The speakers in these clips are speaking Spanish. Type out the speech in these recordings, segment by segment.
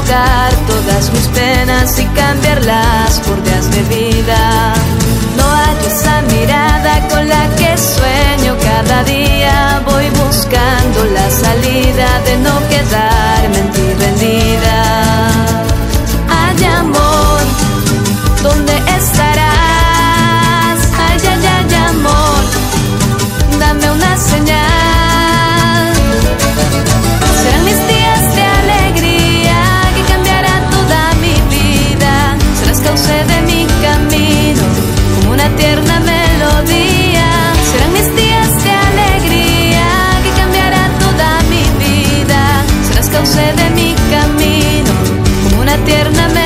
desahogar todas mis penas y cambiarlas por días de vida. No hallo esa mirada con la que sueño cada día. Voy buscando la salida de no quedarme en ti rendida. Ay, amor, ¿dónde estarás? Ay, ay, ay, amor, dame una señal. Serán mis días de alegría que cambiarán toda mi vida. Serás cauce de mi camino, como una tierna melodía. Serán mis días de alegría que cambiarán toda mi vida. Serás cauce de mi camino, como una tierna melodía.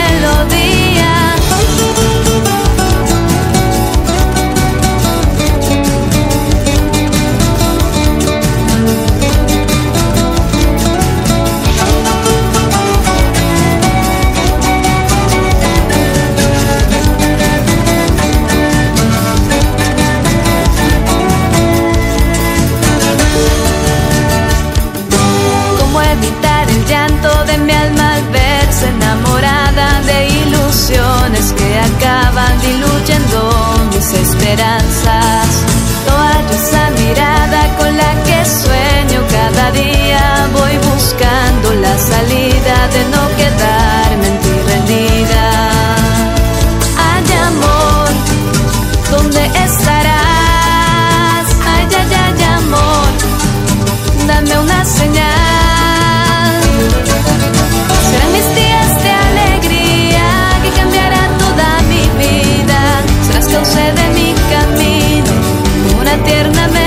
Que acaban diluyendo mis esperanzas. No hallo esa mirada con la que sueño cada día. Voy buscando la salida de no quedarme en ti rendida. Ay, amor, ¿dónde estarás? Ay, ay, ay, amor, dame una señal. Serán mis días de alegría que cambiarán toda mi vida. Serás cauce de mi camino, como una tierna melodía.